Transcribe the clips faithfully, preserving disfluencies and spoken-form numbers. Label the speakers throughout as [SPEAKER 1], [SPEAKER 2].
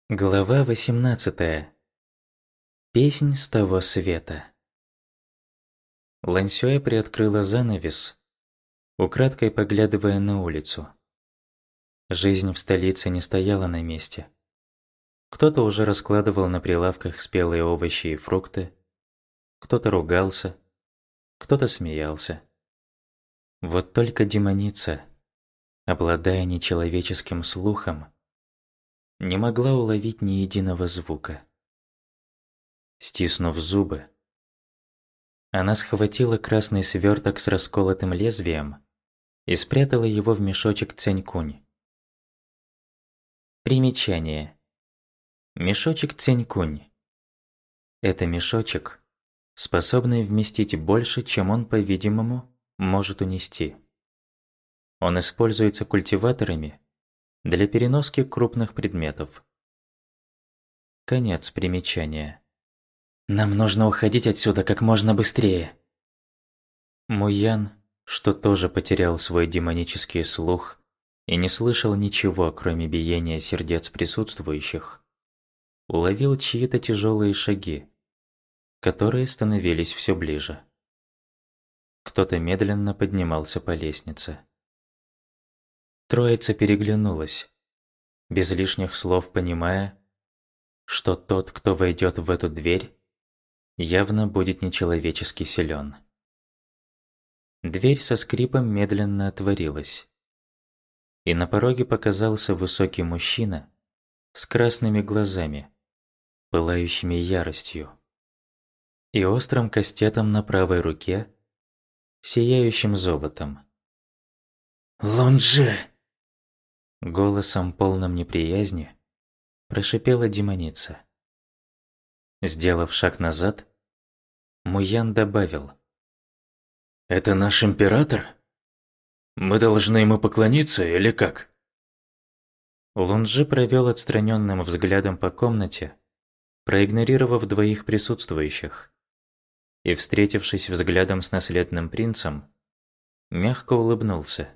[SPEAKER 1] Глава восемнадцатая. Песнь с того света. Лань Сюэ приоткрыла занавес, украдкой поглядывая на улицу. Жизнь в столице не стояла на месте. Кто-то уже раскладывал на прилавках спелые овощи и фрукты, кто-то ругался, кто-то смеялся. Вот только демоница, обладая нечеловеческим слухом, не могла уловить ни единого звука. Стиснув зубы, она схватила красный сверток с расколотым лезвием и спрятала его в мешочек Цянькунь. Примечание. Мешочек Цянькунь. Это мешочек, способный вместить больше, чем он, по-видимому, может унести. Он используется культиваторами для переноски крупных предметов. Конец примечания. «Нам нужно уходить отсюда как можно быстрее!» Муян, что тоже потерял свой демонический слух и не слышал ничего, кроме биения сердец присутствующих, уловил чьи-то тяжелые шаги, которые становились все ближе. Кто-то медленно поднимался по лестнице. Троица переглянулась, без лишних слов понимая, что тот, кто войдет в эту дверь, явно будет нечеловечески силен. Дверь со скрипом медленно отворилась, и на пороге показался высокий мужчина с красными глазами, пылающими яростью, и острым кастетом на правой руке, сияющим золотом. «Лунжи!» Голосом, полным неприязни, прошипела демоница. Сделав шаг назад, Муян добавил: «Это наш император? Мы должны ему поклониться или как?» Лунжи провел отстраненным взглядом по комнате, проигнорировав двоих присутствующих, и, встретившись взглядом с наследным принцем, мягко улыбнулся.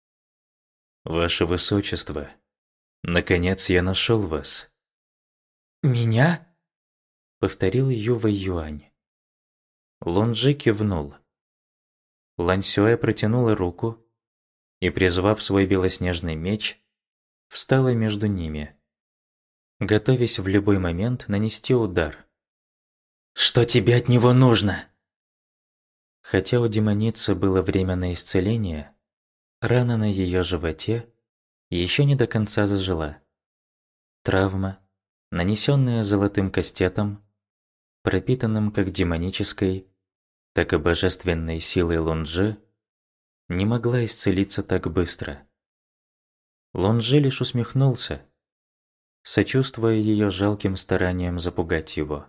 [SPEAKER 1] «Ваше Высочество, наконец я нашел вас». «Меня?» — повторил Ювэй Юань. Лунжи кивнул. Лань Сюэ протянула руку и, призвав свой белоснежный меч, встала между ними, готовясь в любой момент нанести удар. «Что тебе от него нужно?» Хотя у демоницы было время на исцеление, рана на ее животе еще не до конца зажила. Травма, нанесенная золотым кастетом, пропитанным как демонической, так и божественной силой Лунжи, не могла исцелиться так быстро. Лунжи лишь усмехнулся, сочувствуя ее жалким стараниям запугать его.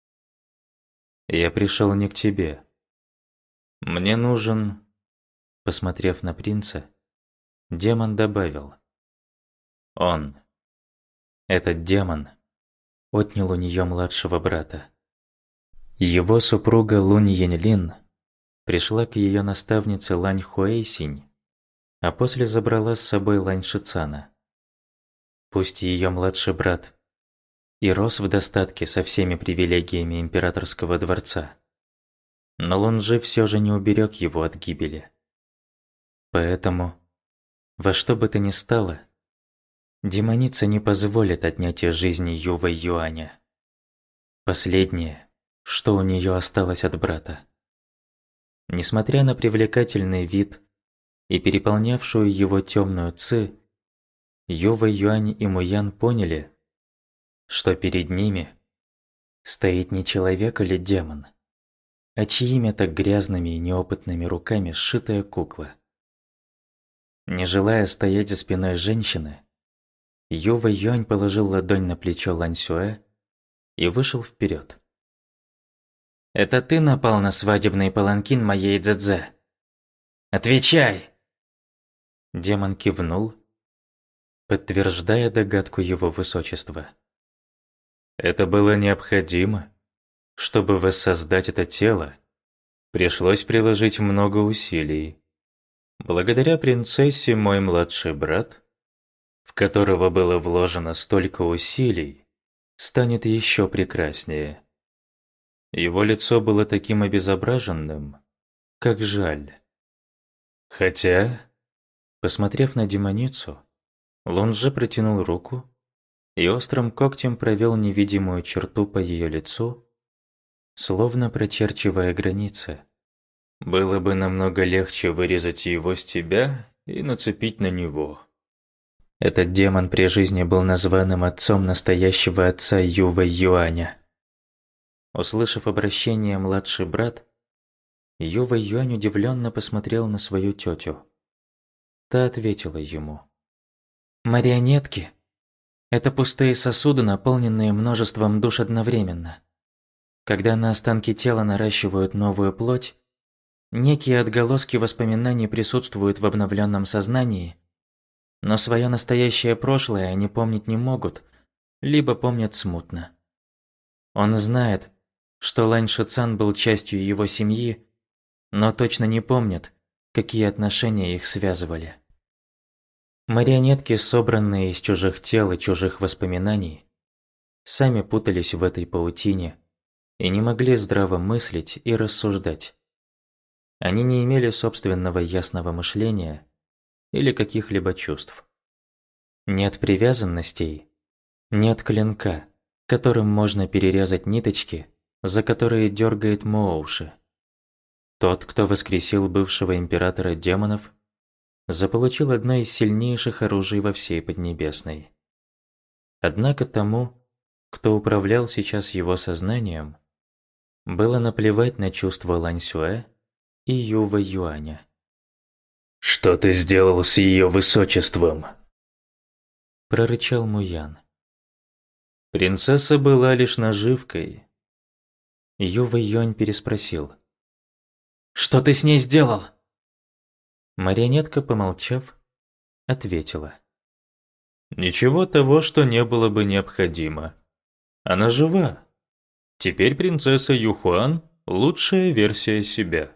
[SPEAKER 1] «Я пришел не к тебе. Мне нужен...» Посмотрев на принца, демон добавил: «Он, этот демон, отнял у нее младшего брата. Его супруга Лунь Яньлин пришла к ее наставнице Лань Хуэйсинь, а после забрала с собой Лань Шицана. Пусть ее младший брат и рос в достатке со всеми привилегиями императорского дворца, но Лунжи все же не уберег его от гибели. Поэтому, во что бы то ни стало, демоница не позволит отнять из жизни Ювэй Юаня. Последнее, что у нее осталось от брата. Несмотря на привлекательный вид и переполнявшую его темную ци, Ювэй Юань и Муян поняли, что перед ними стоит не человек или демон, а чьими-то грязными и неопытными руками сшитая кукла. Не желая стоять за спиной женщины, Ювэй Юань положил ладонь на плечо Лань Сюэ и вышел вперед. «Это ты напал на свадебный паланкин моей Цзэцзэ? Отвечай!» Демон кивнул, подтверждая догадку его высочества. «Это было необходимо. Чтобы воссоздать это тело, пришлось приложить много усилий. Благодаря принцессе мой младший брат, в которого было вложено столько усилий, станет еще прекраснее. Его лицо было таким обезображенным, как жаль. Хотя, посмотрев на демоницу, Лунже протянул руку и острым когтем провел невидимую черту по ее лицу, словно прочерчивая границы. Было бы намного легче вырезать его с тебя и нацепить на него. Этот демон при жизни был названным отцом настоящего отца Юва Юаня. Услышав обращение младший брат, Юва Юань удивленно посмотрел на свою тетю. Та ответила ему: «Марионетки – это пустые сосуды, наполненные множеством душ одновременно. Когда на останки тела наращивают новую плоть, некие отголоски воспоминаний присутствуют в обновленном сознании, но свое настоящее прошлое они помнить не могут, либо помнят смутно. Он знает, что Лань Шицан был частью его семьи, но точно не помнит, какие отношения их связывали. Марионетки, собранные из чужих тел и чужих воспоминаний, сами путались в этой паутине и не могли здраво мыслить и рассуждать. Они не имели собственного ясного мышления или каких-либо чувств. Нет привязанностей, нет клинка, которым можно перерезать ниточки, за которые дергает Моуши. Тот, кто воскресил бывшего императора демонов, заполучил одно из сильнейших оружий во всей Поднебесной. Однако тому, кто управлял сейчас его сознанием, было наплевать на чувства Лань Сюэ и Юва Юаня.
[SPEAKER 2] «Что ты сделал с ее высочеством?»
[SPEAKER 1] – прорычал Муян. Принцесса была лишь наживкой. Юва Юань переспросил: «Что ты с ней сделал?» Марионетка, помолчав, ответила:
[SPEAKER 2] «Ничего того, что не было бы необходимо. Она жива. Теперь принцесса Юхуан – лучшая версия себя».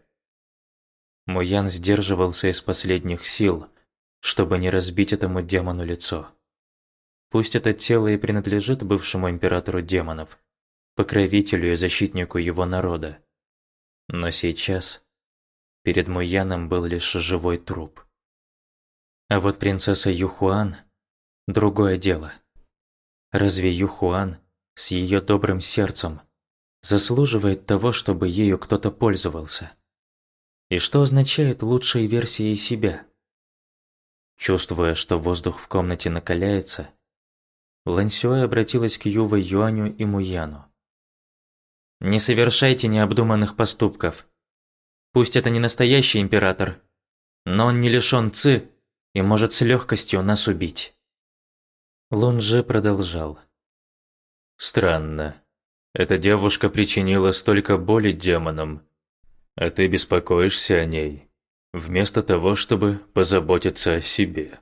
[SPEAKER 1] Муян сдерживался из последних сил, чтобы не разбить этому демону лицо. Пусть это тело и принадлежит бывшему императору демонов, покровителю и защитнику его народа, но сейчас перед Муяном был лишь живой труп. А вот принцесса Юхуан – другое дело. Разве Юхуан с ее добрым сердцем заслуживает того, чтобы ею кто-то пользовался? И что означает лучшей версией себя? Чувствуя, что воздух в комнате накаляется, Лань Сюэ обратилась к Юва Юаню и Муяну. «Не совершайте необдуманных поступков. Пусть это не настоящий император, но он не лишён ци и может с легкостью нас убить». Лун Же продолжал:
[SPEAKER 2] «Странно. Эта девушка причинила столько боли демонам, а ты беспокоишься о ней, вместо того, чтобы позаботиться о себе».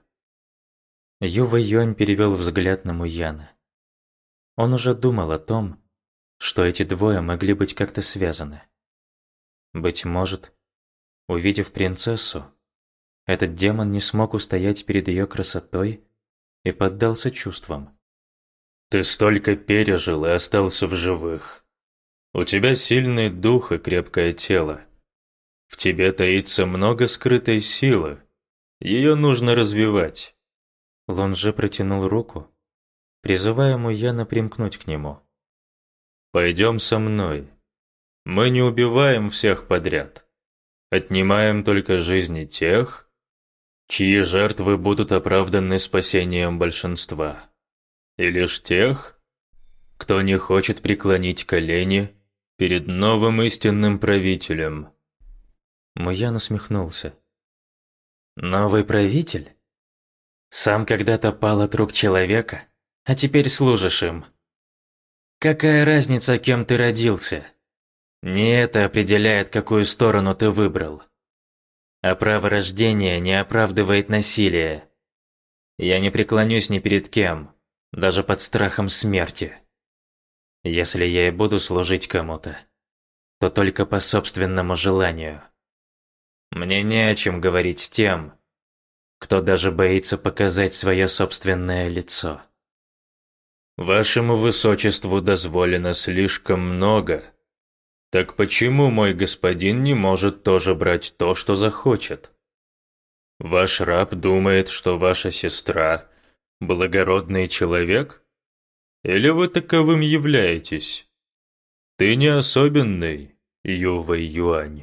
[SPEAKER 1] Юва Юань перевел взгляд на Муяна. Он уже думал о том, что эти двое могли быть как-то связаны. Быть может, увидев принцессу, этот демон не смог устоять перед ее красотой и поддался чувствам.
[SPEAKER 2] «Ты столько пережил и остался в живых. У тебя сильный дух и крепкое тело. В тебе таится много скрытой силы. Ее нужно развивать».
[SPEAKER 1] Лун Же протянул руку, призывая Муяна примкнуть к нему.
[SPEAKER 2] «Пойдем со мной. Мы не убиваем всех подряд. Отнимаем только жизни тех, чьи жертвы будут оправданы спасением большинства. И лишь тех, кто не хочет преклонить колени перед новым истинным правителем».
[SPEAKER 1] Муян усмехнулся. «Новый правитель? Сам когда-то пал от рук человека, а теперь служишь им. Какая разница, кем ты родился? Не это определяет, какую сторону ты выбрал. А право рождения не оправдывает насилие. Я не преклонюсь ни перед кем, даже под страхом смерти. Если я и буду служить кому-то, то только по собственному желанию. Мне не о чем говорить с тем, кто даже боится показать свое собственное лицо».
[SPEAKER 2] Вашему высочеству дозволено слишком много. Так почему мой господин не может тоже брать то, что захочет? Ваш раб думает, что ваша сестра – благородный человек? Или вы таковым являетесь? Ты не особенный, Ювэй Юань.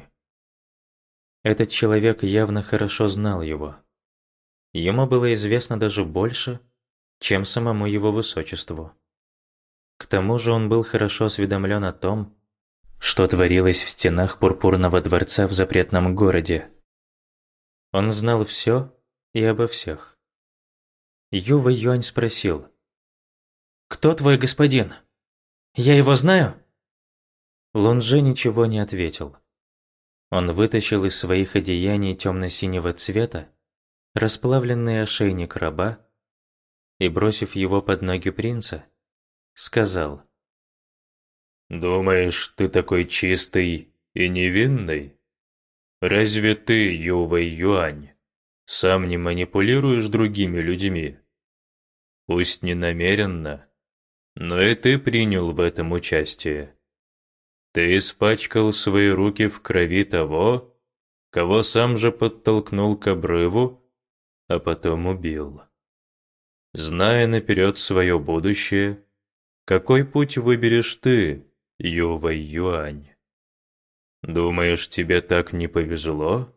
[SPEAKER 1] Этот человек явно хорошо знал его. Ему было известно даже больше, чем самому его высочеству. К тому же он был хорошо осведомлен о том, что творилось в стенах Пурпурного дворца в запретном городе. Он знал все и обо всех. Ювэй Юань спросил: «Кто твой господин? Я его знаю?» Лунжи ничего не ответил. Он вытащил из своих одеяний темно-синего цвета расплавленный ошейник раба и, бросив его под ноги принца, сказал:
[SPEAKER 2] «Думаешь, ты такой чистый и невинный? Разве ты, Ювэй Юань, сам не манипулируешь другими людьми? Пусть не намеренно, но и ты принял в этом участие. Ты испачкал свои руки в крови того, кого сам же подтолкнул к обрыву, а потом убил. Зная наперед свое будущее, какой путь выберешь ты, Ювэй Юань? Думаешь, тебе так не повезло?»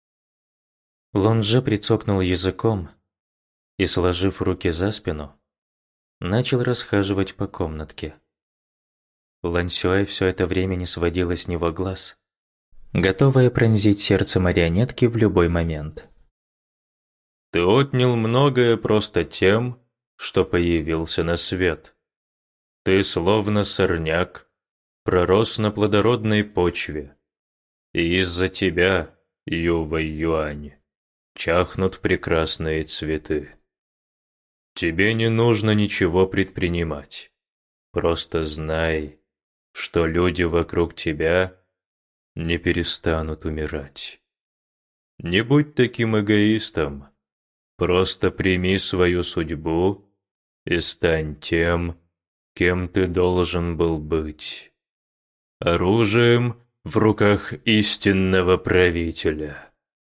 [SPEAKER 1] Лунжи прицокнул языком и, сложив руки за спину, начал расхаживать по комнатке. Лань-Сюэ все это время не сводила с него глаз, готовая пронзить сердце марионетки в любой момент.
[SPEAKER 2] «Ты отнял многое просто тем, что появился на свет. Ты, словно сорняк, пророс на плодородной почве, и из-за тебя, Ювэй Юань, чахнут прекрасные цветы. Тебе не нужно ничего предпринимать. Просто знай, что люди вокруг тебя не перестанут умирать. Не будь таким эгоистом, просто прими свою судьбу и стань тем, кем ты должен был быть. Оружием в руках истинного правителя».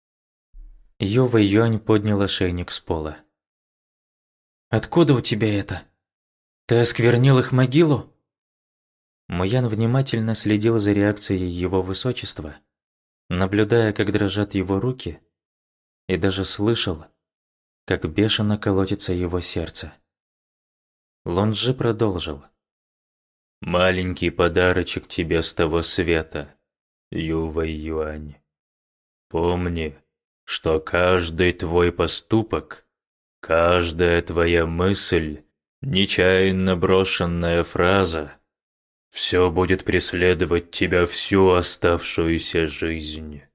[SPEAKER 1] Ювэй Юань поднял ошейник с пола. «Откуда у тебя это? Ты осквернил их могилу?» Муян внимательно следил за реакцией его высочества, наблюдая, как дрожат его руки, и даже слышал, как бешено колотится его сердце. Лунжи продолжил:
[SPEAKER 2] «Маленький подарочек тебе с того света, Ювэй Юань. Помни, что каждый твой поступок, каждая твоя мысль, нечаянно брошенная фраза, все будет преследовать тебя всю оставшуюся жизнь».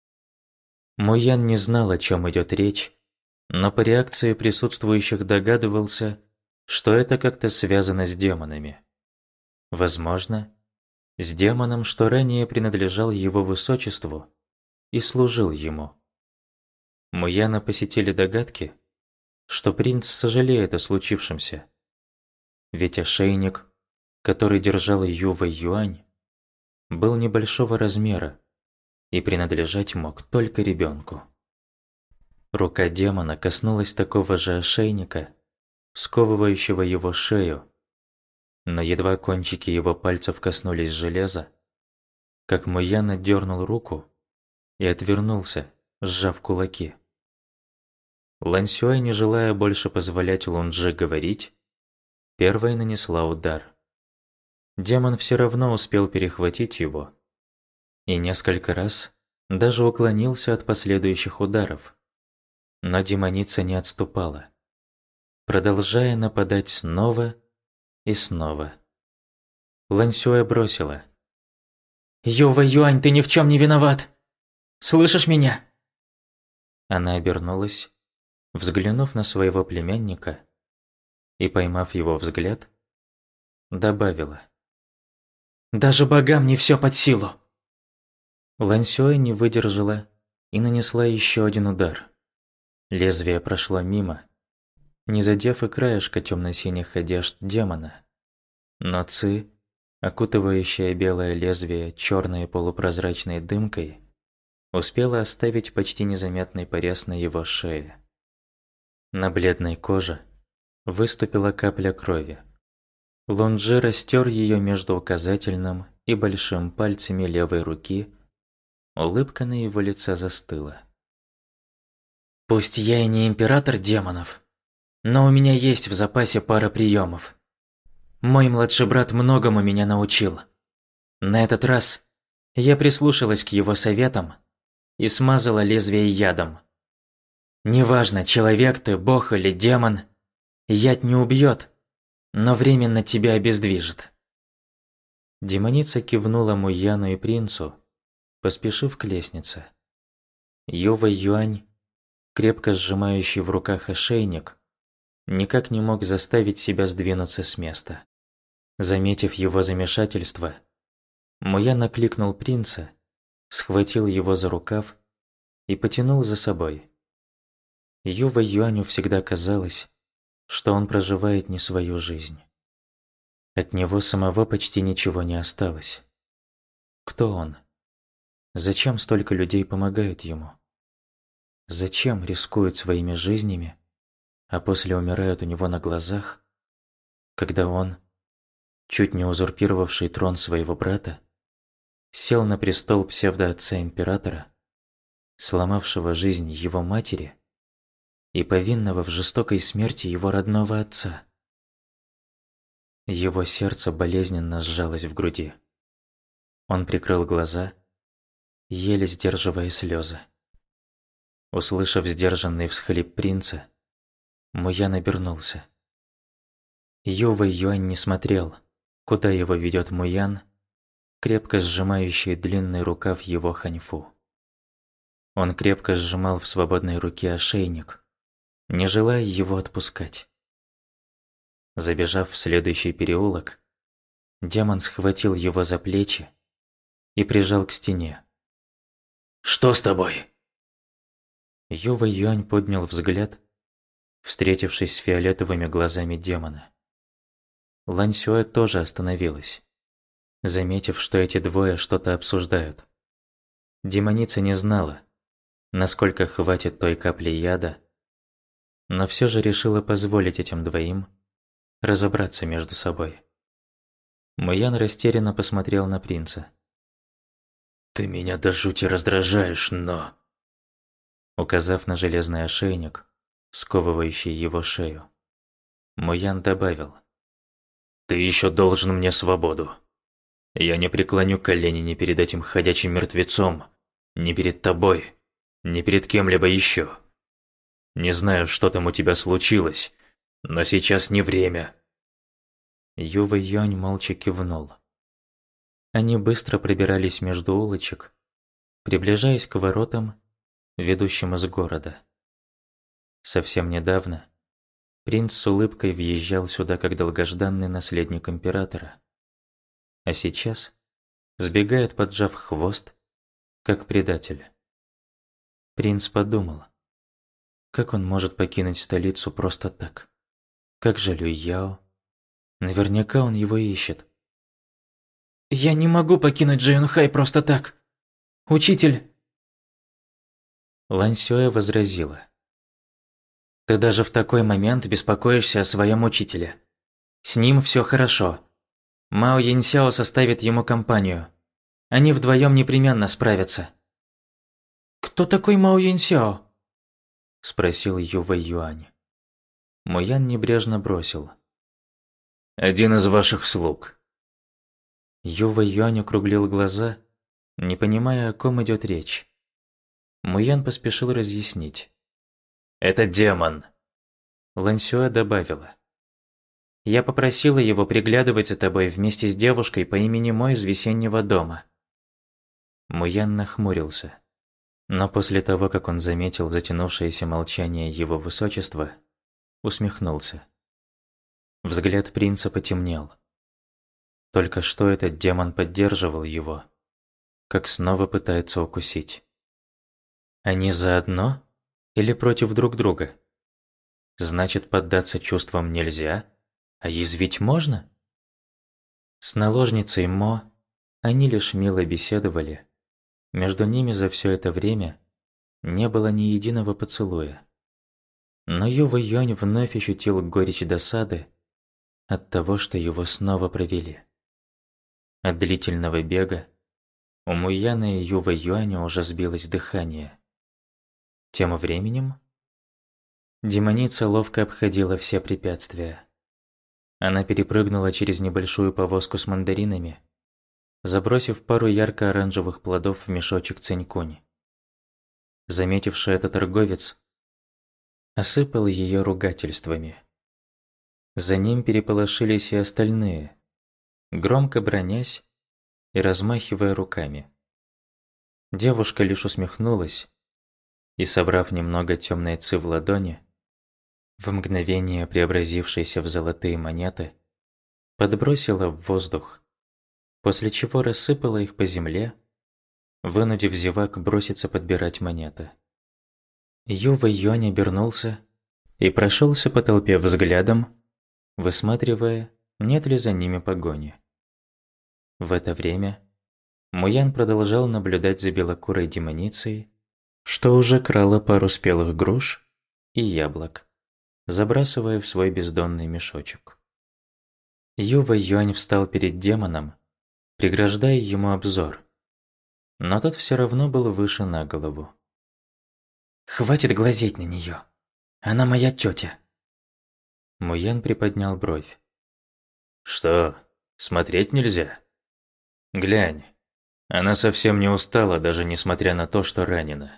[SPEAKER 1] Муян не знал, о чем идет речь, но по реакции присутствующих догадывался, что это как-то связано с демонами. Возможно, с демоном, что ранее принадлежал его высочеству и служил ему. Муяна посетили догадки, что принц сожалеет о случившемся, ведь ошейник, который держал Ювэй Юань, был небольшого размера и принадлежать мог только ребенку. Рука демона коснулась такого же ошейника, сковывающего его шею, но едва кончики его пальцев коснулись железа, как Муян отдернул руку и отвернулся, сжав кулаки. Лань-Сюэ, не желая больше позволять Лунжи говорить, первой нанесла удар. Демон все равно успел перехватить его и несколько раз даже уклонился от последующих ударов, но демоница не отступала, продолжая нападать снова и снова. Лань-Сюэ бросила: «Ювэй Юань, ты ни в чем не виноват! Слышишь меня?» Она обернулась, взглянув на своего племянника и, поймав его взгляд, добавила: «Даже богам не все под силу!» Лань-Сюэ не выдержала и нанесла еще один удар. Лезвие прошло мимо, не задев и краешка темно-синих одежд демона. Но ци, окутывающая белое лезвие черной полупрозрачной дымкой, успела оставить почти незаметный порез на его шее. На бледной коже выступила капля крови. Лунжи растер ее между указательным и большим пальцами левой руки. Улыбка на его лице застыла. «Пусть я и не император демонов, но у меня есть в запасе пара приемов. Мой младший брат многому меня научил. На этот раз я прислушалась к его советам и смазала лезвие ядом. Неважно, человек ты, бог или демон, яд не убьет, но временно тебя обездвижит». Демоница кивнула Муяну и принцу, поспешив к лестнице. Юва Юань, крепко сжимающий в руках ошейник, никак не мог заставить себя сдвинуться с места. Заметив его замешательство, Муян накликнул принца, схватил его за рукав и потянул за собой. Юва Юаню всегда казалось, что он проживает не свою жизнь. От него самого почти ничего не осталось. Кто он? Зачем столько людей помогают ему? Зачем рискуют своими жизнями, а после умирают у него на глазах, когда он, чуть не узурпировавший трон своего брата, сел на престол псевдоотца императора, сломавшего жизнь его матери и повинного в жестокой смерти его родного отца? Его сердце болезненно сжалось в груди. Он прикрыл глаза, еле сдерживая слезы. Услышав сдержанный всхлип принца, Муян обернулся. Юва Юань не смотрел, куда его ведет Муян, крепко сжимающий длинный рукав его ханьфу. Он крепко сжимал в свободной руке ошейник, не желая его отпускать. Забежав в следующий переулок, демон схватил его за плечи и прижал к стене. «Что с тобой?» Юва Юань поднял взгляд, встретившись с фиолетовыми глазами демона. Лань Сюэ тоже остановилась, заметив, что эти двое что-то обсуждают. Демоница не знала, насколько хватит той капли яда, но все же решила позволить этим двоим разобраться между собой. Муян растерянно посмотрел на принца. «Ты меня до жути раздражаешь, но...» Указав на железный ошейник, сковывающий его шею, Муян добавил. «Ты еще должен мне свободу. Я не преклоню колени ни перед этим ходячим мертвецом, ни перед тобой, ни перед кем-либо еще. Не знаю, что там у тебя случилось, но сейчас не время». Юва Юань молча кивнул. Они быстро пробирались между улочек, приближаясь к воротам, ведущим из города. Совсем недавно принц с улыбкой въезжал сюда как долгожданный наследник императора, а сейчас сбегает, поджав хвост, как предатель. Принц подумал, как он может покинуть столицу просто так? Как же Люй Яо? Наверняка он его ищет. «Я не могу покинуть Джэйнхай просто так. Учитель!» Лань Сюэ возразила. «Ты даже в такой момент беспокоишься о своем учителе. С ним все хорошо. Мао Яньсяо составит ему компанию. Они вдвоем непременно справятся». «Кто такой Мао Яньсяо?» – спросил Юва Юань. Муян небрежно бросил. «Один из ваших слуг». Юва Юань округлил глаза, не понимая, о ком идет речь. Муян поспешил разъяснить. «Это демон», – Лань Сюэ добавила. «Я попросила его приглядывать за тобой вместе с девушкой по имени Мо из весеннего дома». Муян нахмурился, но после того, как он заметил затянувшееся молчание его высочества, усмехнулся. Взгляд принца потемнел. Только что этот демон поддерживал его, как снова пытается укусить. Они заодно или против друг друга? Значит, поддаться чувствам нельзя, а язвить можно? С наложницей Мо они лишь мило беседовали. Между ними за все это время не было ни единого поцелуя. Но Юва Юань вновь ощутил горечь досады от того, что его снова провели. От длительного бега у Муяна и Юва Юаня уже сбилось дыхание. Тем временем демоница ловко обходила все препятствия. Она перепрыгнула через небольшую повозку с мандаринами, забросив пару ярко-оранжевых плодов в мешочек Цинькунь. Заметивший это торговец осыпал ее ругательствами. За ним переполошились и остальные, громко бранясь и размахивая руками. Девушка лишь усмехнулась и, собрав немного темной ци в ладони, в мгновение преобразившейся в золотые монеты, подбросила в воздух, после чего рассыпала их по земле, вынудив зевак броситься подбирать монеты. Юва Юань обернулся и прошелся по толпе взглядом, высматривая, нет ли за ними погони. В это время Муян продолжал наблюдать за белокурой демоницей, что уже крала пару спелых груш и яблок, забрасывая в свой бездонный мешочек. Юва Юань встал перед демоном, преграждая ему обзор, но тот все равно был выше на голову. «Хватит глазеть на нее! Она моя тетя!» Муян приподнял бровь.
[SPEAKER 2] «Что, смотреть нельзя? Глянь, она совсем не устала, даже несмотря на то, что ранена».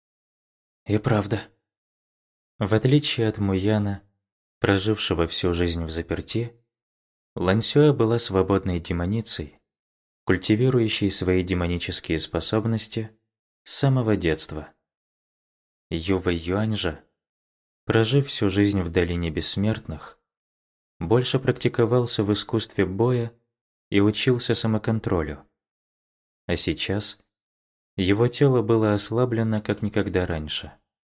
[SPEAKER 1] И правда. В отличие от Муяна, прожившего всю жизнь взаперти, Лань Сюэ была свободной демоницей, культивирующей свои демонические способности с самого детства. Юва Юань же, прожив всю жизнь в долине бессмертных, больше практиковался в искусстве боя и учился самоконтролю. А сейчас его тело было ослаблено как никогда раньше.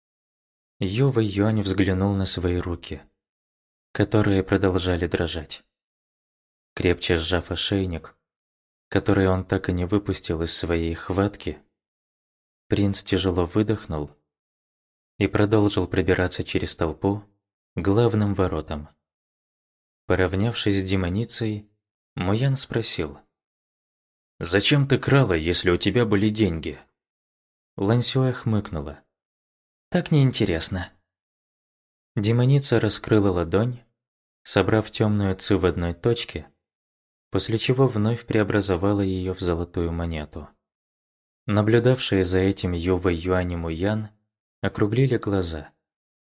[SPEAKER 1] Юва Юань взглянул на свои руки, которые продолжали дрожать. Крепче сжав ошейник, который он так и не выпустил из своей хватки, принц тяжело выдохнул и продолжил пробираться через толпу к главным воротам. Поравнявшись с демоницей, Муян спросил: «Зачем ты крала, если у тебя были деньги?» Лань Сюэ хмыкнула. «Так неинтересно». Демоница раскрыла ладонь, собрав темную ци в одной точке, после чего вновь преобразовала ее в золотую монету. Наблюдавшие за этим Юва Юань и Муян округлили глаза.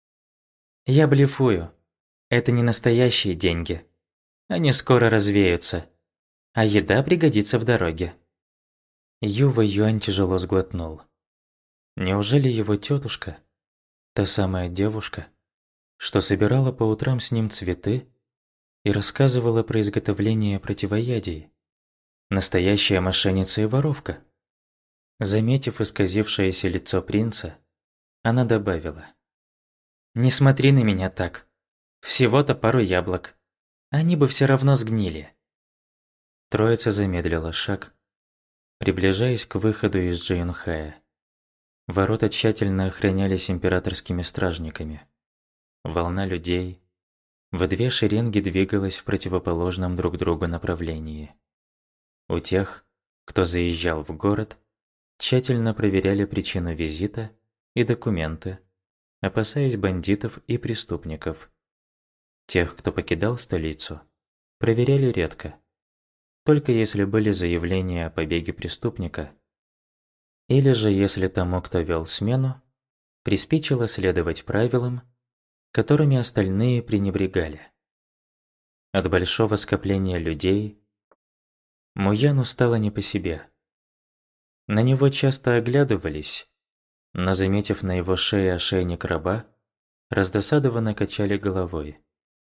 [SPEAKER 1] «Я блефую. Это не настоящие деньги. Они скоро развеются, а еда пригодится в дороге». Юва Юань тяжело сглотнул. Неужели его тетушка, та самая девушка, что собирала по утрам с ним цветы и рассказывала про изготовление противоядий, настоящая мошенница и воровка? Заметив исказившееся лицо принца, она добавила: «Не смотри на меня так. Всего-то пару яблок. Они бы все равно сгнили». Троица замедлила шаг, приближаясь к выходу из Джиюнхая. Ворота тщательно охранялись императорскими стражниками. Волна людей в две шеренги двигалась в противоположном друг другу направлении. У тех, кто заезжал в город, тщательно проверяли причину визита и документы, опасаясь бандитов и преступников. Тех, кто покидал столицу, проверяли редко, только если были заявления о побеге преступника, или же если тому, кто вел смену, приспичило следовать правилам, которыми остальные пренебрегали. От большого скопления людей Муяну стало не по себе. На него часто оглядывались, но, заметив на его шее ошейник раба, раздосадованно качали головой.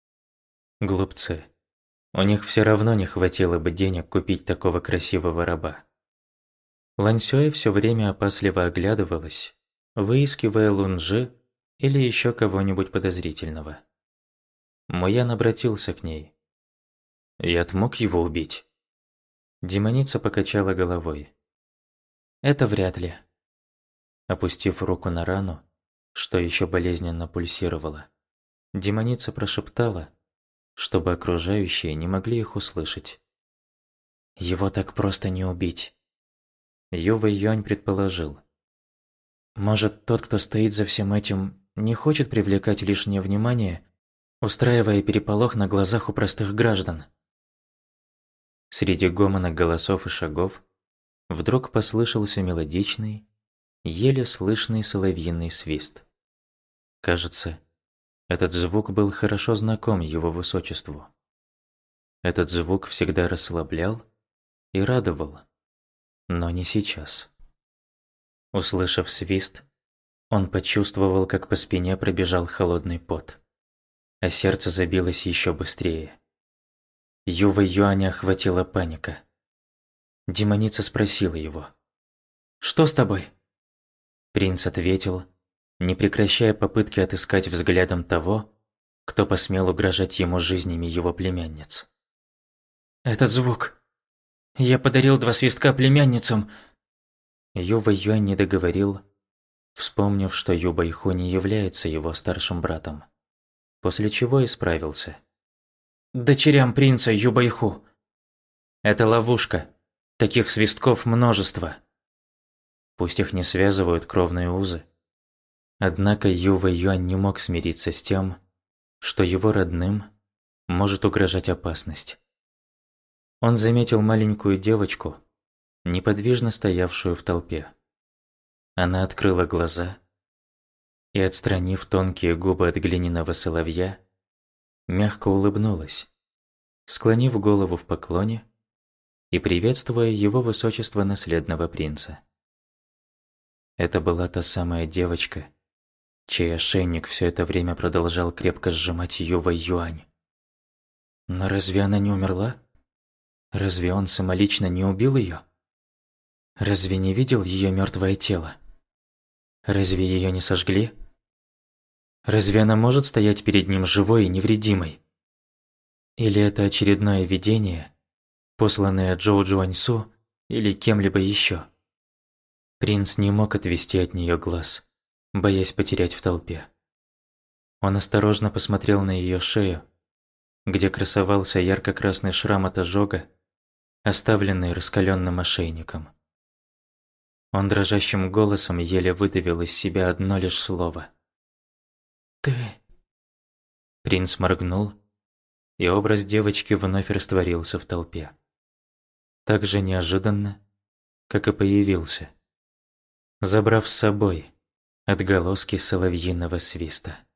[SPEAKER 1] Глупцы. У них все равно не хватило бы денег купить такого красивого раба. Лань Сюэ все время опасливо оглядывалась, выискивая Лунжи или еще кого-нибудь подозрительного. Муян обратился к ней. «Яд мог его убить?» Демоница покачала головой. «Это вряд ли». Опустив руку на рану, что еще болезненно пульсировало, демоница прошептала, чтобы окружающие не могли их услышать. «Его так просто не убить». Ювэй Юань предположил. «Может, тот, кто стоит за всем этим, не хочет привлекать лишнее внимание, устраивая переполох на глазах у простых граждан?» Среди гомона голосов и шагов вдруг послышался мелодичный, еле слышный соловьиный свист. Кажется, этот звук был хорошо знаком его высочеству. Этот звук всегда расслаблял и радовал, но не сейчас. Услышав свист, он почувствовал, как по спине пробежал холодный пот, а сердце забилось еще быстрее. Ювэй Юаня охватила паника. Демоница спросила его: «Что с тобой?» Принц ответил, не прекращая попытки отыскать взглядом того, кто посмел угрожать ему жизнями его племянниц. «Этот звук. Я подарил два свистка племянницам». Ювэй Юань не договорил, вспомнив, что Ю Байху не является его старшим братом, после чего исправился. «Дочерям принца Ю Байху. Это ловушка. Таких свистков множество. Пусть их не связывают кровные узы. Однако Ювэй Юань не мог смириться с тем, что его родным может угрожать опасность. Он заметил маленькую девочку, неподвижно стоявшую в толпе. Она открыла глаза и, отстранив тонкие губы от глиняного соловья, мягко улыбнулась, склонив голову в поклоне и приветствуя его высочество наследного принца. Это была та самая девочка, чей ошейник все это время продолжал крепко сжимать Ювэй Юань. Но разве она не умерла? Разве он самолично не убил ее? Разве не видел ее мертвое тело? Разве ее не сожгли? Разве она может стоять перед ним живой и невредимой? Или это очередное видение, посланное Джоу Джуаньсу или кем-либо еще? Принц не мог отвести от нее глаз, боясь потерять в толпе. Он осторожно посмотрел на ее шею, где красовался ярко-красный шрам от ожога, оставленный раскаленным ошейником. Он дрожащим голосом еле выдавил из себя одно лишь слово. «Ты...» Принц моргнул, и образ девочки вновь растворился в толпе. Так же неожиданно, как и появился, забрав с собой отголоски соловьиного свиста.